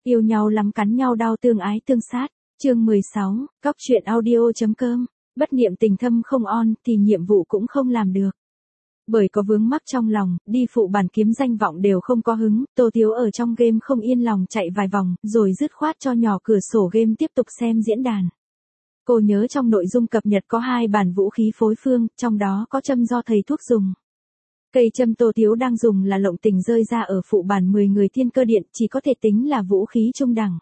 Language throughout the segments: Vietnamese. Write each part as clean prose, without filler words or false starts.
Yêu nhau lắm cắn nhau đau tương ái tương sát. Chương 16, Cóc truyện audio.com. Bất niệm tình thâm không on thì nhiệm vụ cũng không làm được. Bởi có vướng mắc trong lòng, đi phụ bản kiếm danh vọng đều không có hứng, Tô Thiếu ở trong game không yên lòng chạy vài vòng, rồi dứt khoát cho nhỏ cửa sổ game tiếp tục xem diễn đàn. Cô nhớ trong nội dung cập nhật có 2 bản vũ khí phối phương, trong đó có châm do thầy thuốc dùng. Cây châm Tô Thiếu đang dùng là lộng tình rơi ra ở phụ bản 10 người thiên cơ điện, chỉ có thể tính là vũ khí trung đẳng.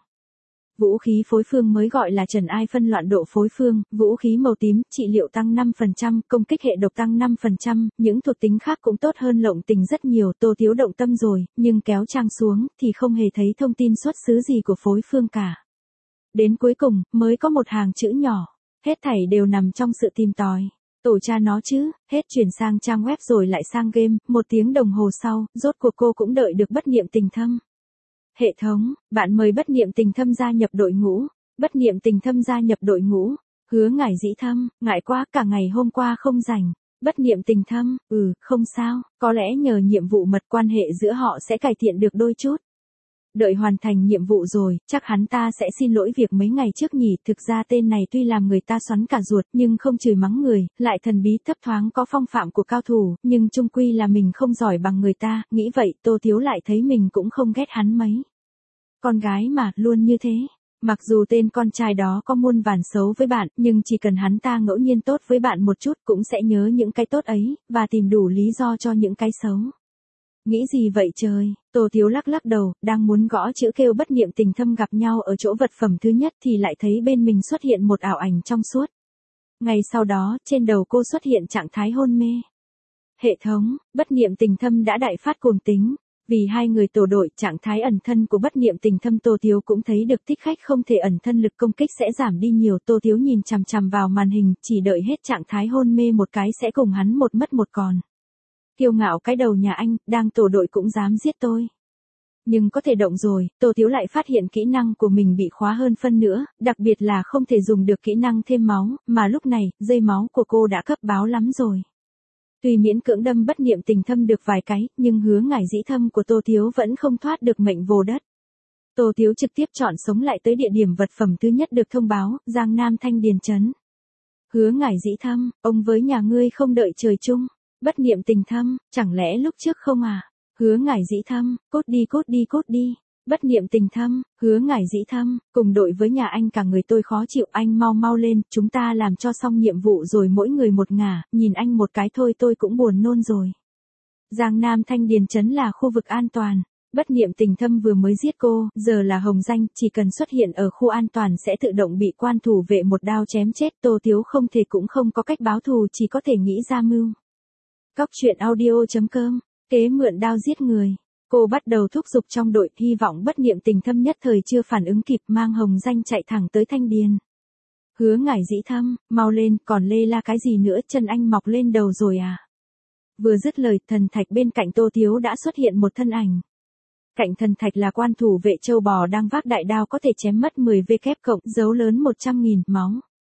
Vũ khí phối phương mới gọi là trần ai phân loạn độ phối phương, vũ khí màu tím, trị liệu tăng 5%, công kích hệ độc tăng 5%, những thuộc tính khác cũng tốt hơn lộng tình rất nhiều. Tô Thiếu động tâm rồi, nhưng kéo trang xuống, thì không hề thấy thông tin xuất xứ gì của phối phương cả. Đến cuối cùng, mới có một hàng chữ nhỏ, hết thảy đều nằm trong sự tìm tòi. Tổ cha nó chứ, hết chuyển sang trang web rồi lại sang game, 1 tiếng đồng hồ sau, rốt cuộc cô cũng đợi được bất niệm tình thâm. Hệ thống, bạn mời bất niệm tình thâm gia nhập đội ngũ. Bất niệm tình thâm gia nhập đội ngũ. Hứa Ngải Dĩ Thâm, ngại quá cả ngày hôm qua không rảnh. Bất niệm tình thâm, không sao, có lẽ nhờ nhiệm vụ mật quan hệ giữa họ sẽ cải thiện được đôi chút. Đợi hoàn thành nhiệm vụ rồi, chắc hắn ta sẽ xin lỗi việc mấy ngày trước nhỉ. Thực ra tên này tuy làm người ta xoắn cả ruột nhưng không chửi mắng người, lại thần bí thấp thoáng có phong phạm của cao thủ, nhưng chung quy là mình không giỏi bằng người ta, nghĩ vậy Tô Thiếu lại thấy mình cũng không ghét hắn mấy. Con gái mà, luôn như thế. Mặc dù tên con trai đó có muôn vàn xấu với bạn, nhưng chỉ cần hắn ta ngẫu nhiên tốt với bạn một chút cũng sẽ nhớ những cái tốt ấy, và tìm đủ lý do cho những cái xấu. Nghĩ gì vậy trời, Tô Thiếu lắc lắc đầu, đang muốn gõ chữ kêu bất niệm tình thâm gặp nhau ở chỗ vật phẩm thứ nhất thì lại thấy bên mình xuất hiện một ảo ảnh trong suốt. Ngay sau đó, trên đầu cô xuất hiện trạng thái hôn mê. Hệ thống, bất niệm tình thâm đã đại phát cuồng tính. Vì 2 người tổ đội, trạng thái ẩn thân của bất niệm tình thâm Tô Thiếu cũng thấy được thích khách không thể ẩn thân lực công kích sẽ giảm đi nhiều. Tô Thiếu nhìn chằm chằm vào màn hình, chỉ đợi hết trạng thái hôn mê một cái sẽ cùng hắn một mất một còn. Kiêu ngạo cái đầu nhà anh, đang tổ đội cũng dám giết tôi. Nhưng có thể động rồi, Tô Thiếu lại phát hiện kỹ năng của mình bị khóa hơn phân nữa, đặc biệt là không thể dùng được kỹ năng thêm máu, mà lúc này, dây máu của cô đã cấp báo lắm rồi. Tuy miễn cưỡng đâm bất niệm tình thâm được vài cái, nhưng Hứa Ngải Dĩ Thâm của Tô Thiếu vẫn không thoát được mệnh vồ đất. Tô Thiếu trực tiếp chọn sống lại tới địa điểm vật phẩm thứ nhất được thông báo, Giang Nam Thanh Điền Trấn. Hứa Ngải Dĩ Thâm, ông với nhà ngươi không đợi trời chung. Bất niệm tình thâm, chẳng lẽ lúc trước không à? Hứa Ngải Dĩ Thâm, cốt đi cốt đi cốt đi. Bất niệm tình thâm, Hứa Ngải Dĩ Thâm, cùng đội với nhà anh cả người tôi khó chịu, anh mau mau lên, chúng ta làm cho xong nhiệm vụ rồi mỗi người một ngả, nhìn anh một cái thôi tôi cũng buồn nôn rồi. Giang Nam Thanh Điền Trấn là khu vực an toàn. Bất niệm tình thâm vừa mới giết cô, giờ là hồng danh, chỉ cần xuất hiện ở khu an toàn sẽ tự động bị quan thủ vệ một đao chém chết. Tô Thiếu không thể cũng không có cách báo thù, chỉ có thể nghĩ ra mưu. Cóc truyện audio.com, kế mượn đao giết người. Cô bắt đầu thúc giục trong đội, hy vọng bất niệm tình thâm nhất thời chưa phản ứng kịp, mang hồng danh chạy thẳng tới Thanh Điền. Hứa Ngải Dĩ Thâm, mau lên, còn lê la cái gì nữa, chân anh mọc lên đầu rồi à? Vừa dứt lời, thần thạch bên cạnh Tô Thiếu đã xuất hiện một thân ảnh. Cạnh thần thạch là quan thủ vệ châu bò đang vác đại đao có thể chém mất 10 V cộng, dấu lớn 100.000, máu.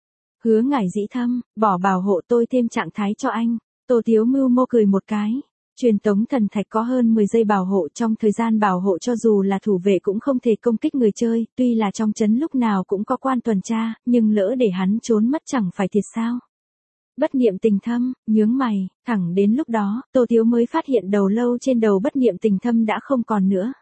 Hứa Ngải Dĩ Thâm, bỏ bảo hộ tôi thêm trạng thái cho anh. Tô Thiếu mưu mô cười một cái. Truyền tống thần thạch có hơn 10 giây bảo hộ, trong thời gian bảo hộ cho dù là thủ vệ cũng không thể công kích người chơi, tuy là trong trấn lúc nào cũng có quan tuần tra, nhưng lỡ để hắn trốn mất chẳng phải thiệt sao. Bất niệm tình thâm, nhướng mày, thẳng đến lúc đó, Tô Thiếu mới phát hiện đầu lâu trên đầu bất niệm tình thâm đã không còn nữa.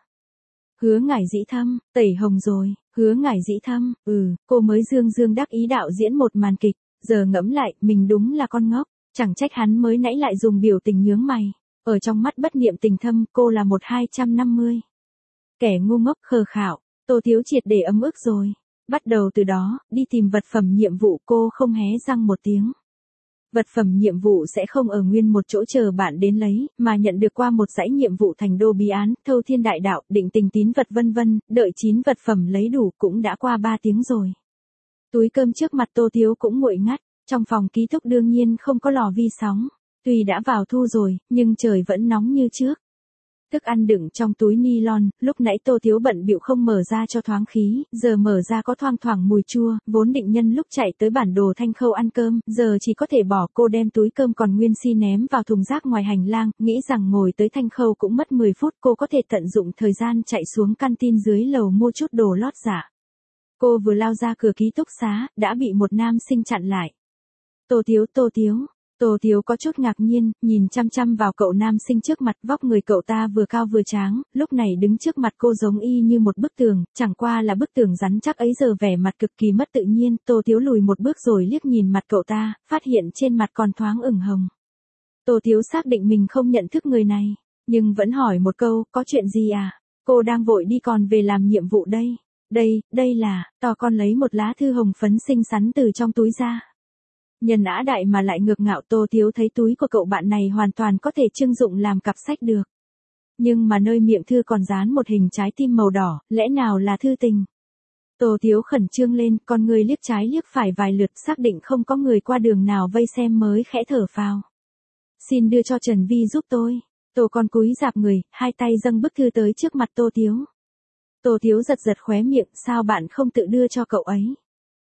Hứa Ngải Dĩ Thâm, tẩy hồng rồi. Hứa Ngải Dĩ Thâm, cô mới dương dương đắc ý đạo diễn một màn kịch, giờ ngẫm lại, mình đúng là con ngốc, chẳng trách hắn mới nãy lại dùng biểu tình nhướng mày. Ở trong mắt bất niệm tình thâm, cô là một 250. Kẻ ngu ngốc khờ khạo, Tô Thiếu triệt để ấm ức rồi. Bắt đầu từ đó, đi tìm vật phẩm nhiệm vụ cô không hé răng một tiếng. Vật phẩm nhiệm vụ sẽ không ở nguyên một chỗ chờ bạn đến lấy, mà nhận được qua một dãy nhiệm vụ thành đô bí án, thâu thiên đại đạo, định tình tín vật vân vân, đợi 9 vật phẩm lấy đủ cũng đã qua 3 tiếng rồi. Túi cơm trước mặt Tô Thiếu cũng nguội ngắt, trong phòng ký túc đương nhiên không có lò vi sóng. Tuy đã vào thu rồi, nhưng trời vẫn nóng như trước. Thức ăn đựng trong túi nylon, lúc nãy Tô Thiếu bận bịu không mở ra cho thoáng khí, giờ mở ra có thoang thoảng mùi chua, vốn định nhân lúc chạy tới bản đồ Thanh Khâu ăn cơm, giờ chỉ có thể bỏ. Cô đem túi cơm còn nguyên si ném vào thùng rác ngoài hành lang, nghĩ rằng ngồi tới Thanh Khâu cũng mất 10 phút, cô có thể tận dụng thời gian chạy xuống canteen dưới lầu mua chút đồ lót dạ. Cô vừa lao ra cửa ký túc xá, đã bị một nam sinh chặn lại. Tô Thiếu, Tô Thiếu. Tô Thiếu có chút ngạc nhiên, nhìn chăm chăm vào cậu nam sinh trước mặt, vóc người cậu ta vừa cao vừa tráng, lúc này đứng trước mặt cô giống y như một bức tường, chẳng qua là bức tường rắn chắc ấy giờ vẻ mặt cực kỳ mất tự nhiên. Tô Thiếu lùi một bước rồi liếc nhìn mặt cậu ta, phát hiện trên mặt còn thoáng ửng hồng. Tô Thiếu xác định mình không nhận thức người này, nhưng vẫn hỏi một câu, có chuyện gì à? Cô đang vội đi còn về làm nhiệm vụ đây. Đây là, con lấy một lá thư hồng phấn xinh xắn từ trong túi ra. Nhân ã đại mà lại ngược ngạo. Tô Thiếu thấy túi của cậu bạn này hoàn toàn có thể trưng dụng làm cặp sách được. Nhưng mà nơi miệng thư còn dán một hình trái tim màu đỏ, lẽ nào là thư tình? Tô Thiếu khẩn trương lên, con người liếc trái liếc phải vài lượt xác định không có người qua đường nào vây xem mới khẽ thở phào. Xin đưa cho Trần Vi giúp tôi. Tô con cúi rạp người, hai tay dâng bức thư tới trước mặt Tô Thiếu. Tô Thiếu giật giật khóe miệng, sao bạn không tự đưa cho cậu ấy?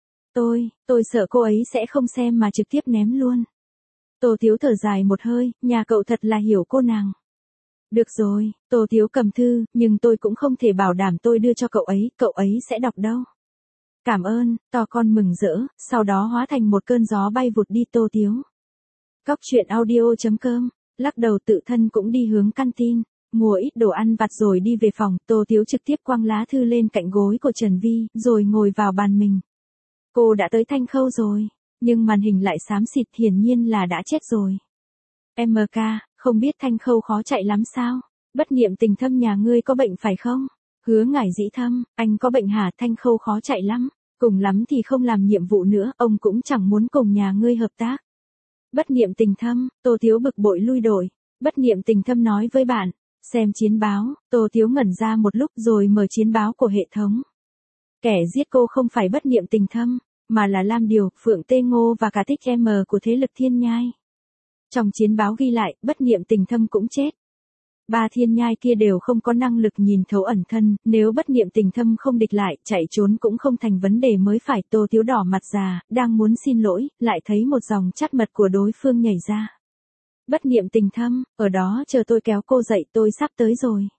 Tôi sợ cô ấy sẽ không xem mà trực tiếp ném luôn. Tô Thiếu thở dài một hơi, nhà cậu thật là hiểu cô nàng. Được rồi, Tô Thiếu cầm thư, nhưng tôi cũng không thể bảo đảm tôi đưa cho cậu ấy sẽ đọc đâu. Cảm ơn, con mừng rỡ, sau đó hóa thành một cơn gió bay vụt đi. Tô Thiếu. Cóc truyện audio.com, lắc đầu tự thân cũng đi hướng canteen, mua ít đồ ăn vặt rồi đi về phòng. Tô Thiếu trực tiếp quăng lá thư lên cạnh gối của Trần Vi, rồi ngồi vào bàn mình. Cô đã tới Thanh Khâu rồi, nhưng màn hình lại xám xịt, hiển nhiên là đã chết rồi. MK, không biết Thanh Khâu khó chạy lắm sao? Bất niệm tình thâm nhà ngươi có bệnh phải không? Hứa Ngải Dĩ Thâm, anh có bệnh hả? Thanh Khâu khó chạy lắm, cùng lắm thì không làm nhiệm vụ nữa, ông cũng chẳng muốn cùng nhà ngươi hợp tác. Bất niệm tình thâm, Tô Thiếu bực bội lui đổi. Bất niệm tình thâm nói với bạn, xem chiến báo. Tô Thiếu ngẩn ra một lúc rồi mở chiến báo của hệ thống. Kẻ giết cô không phải bất niệm tình thâm, mà là Lam Điều, Phượng Tê Ngô và cả Thích M của thế lực Thiên Nhai. Trong chiến báo ghi lại, bất niệm tình thâm cũng chết. Ba Thiên Nhai kia đều không có năng lực nhìn thấu ẩn thân, nếu bất niệm tình thâm không địch lại, chạy trốn cũng không thành vấn đề mới phải. Tô Thiếu đỏ mặt già, đang muốn xin lỗi, lại thấy một dòng chat mật của đối phương nhảy ra. Bất niệm tình thâm, ở đó chờ tôi kéo cô dậy, tôi sắp tới rồi.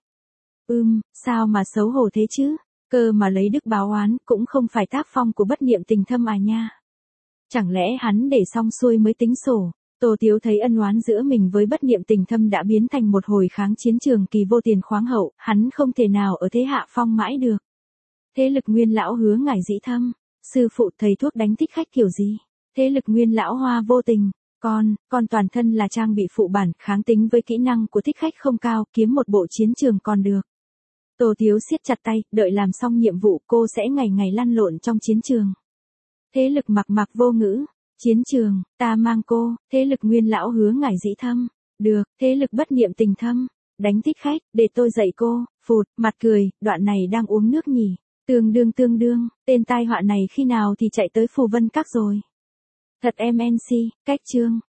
Sao mà xấu hổ thế chứ? Cơ mà lấy đức báo oán, cũng không phải tác phong của bất niệm tình thâm à nha. Chẳng lẽ hắn để xong xuôi mới tính sổ? Tô Thiếu thấy ân oán giữa mình với bất niệm tình thâm đã biến thành một hồi kháng chiến trường kỳ vô tiền khoáng hậu, hắn không thể nào ở thế hạ phong mãi được. Thế lực Nguyên lão Hứa Ngải Dĩ Thâm, sư phụ thầy thuốc đánh thích khách kiểu gì? Thế lực Nguyên lão Hoa Vô Tình, con toàn thân là trang bị phụ bản, kháng tính với kỹ năng của thích khách không cao, kiếm một bộ chiến trường còn được. Tô Thiếu siết chặt tay, đợi làm xong nhiệm vụ cô sẽ ngày ngày lăn lộn trong chiến trường. Thế lực Mặc Vô Ngữ, chiến trường, ta mang cô. Thế lực Nguyên lão Hứa Ngải Dĩ Thâm, được. Thế lực bất niệm tình thâm, đánh thích khách, để tôi dạy cô. Phụt, mặt cười, đoạn này đang uống nước nhỉ. Tương đương, tên tai họa này khi nào thì chạy tới Phù Vân Các rồi. Thật MNC, cách chương.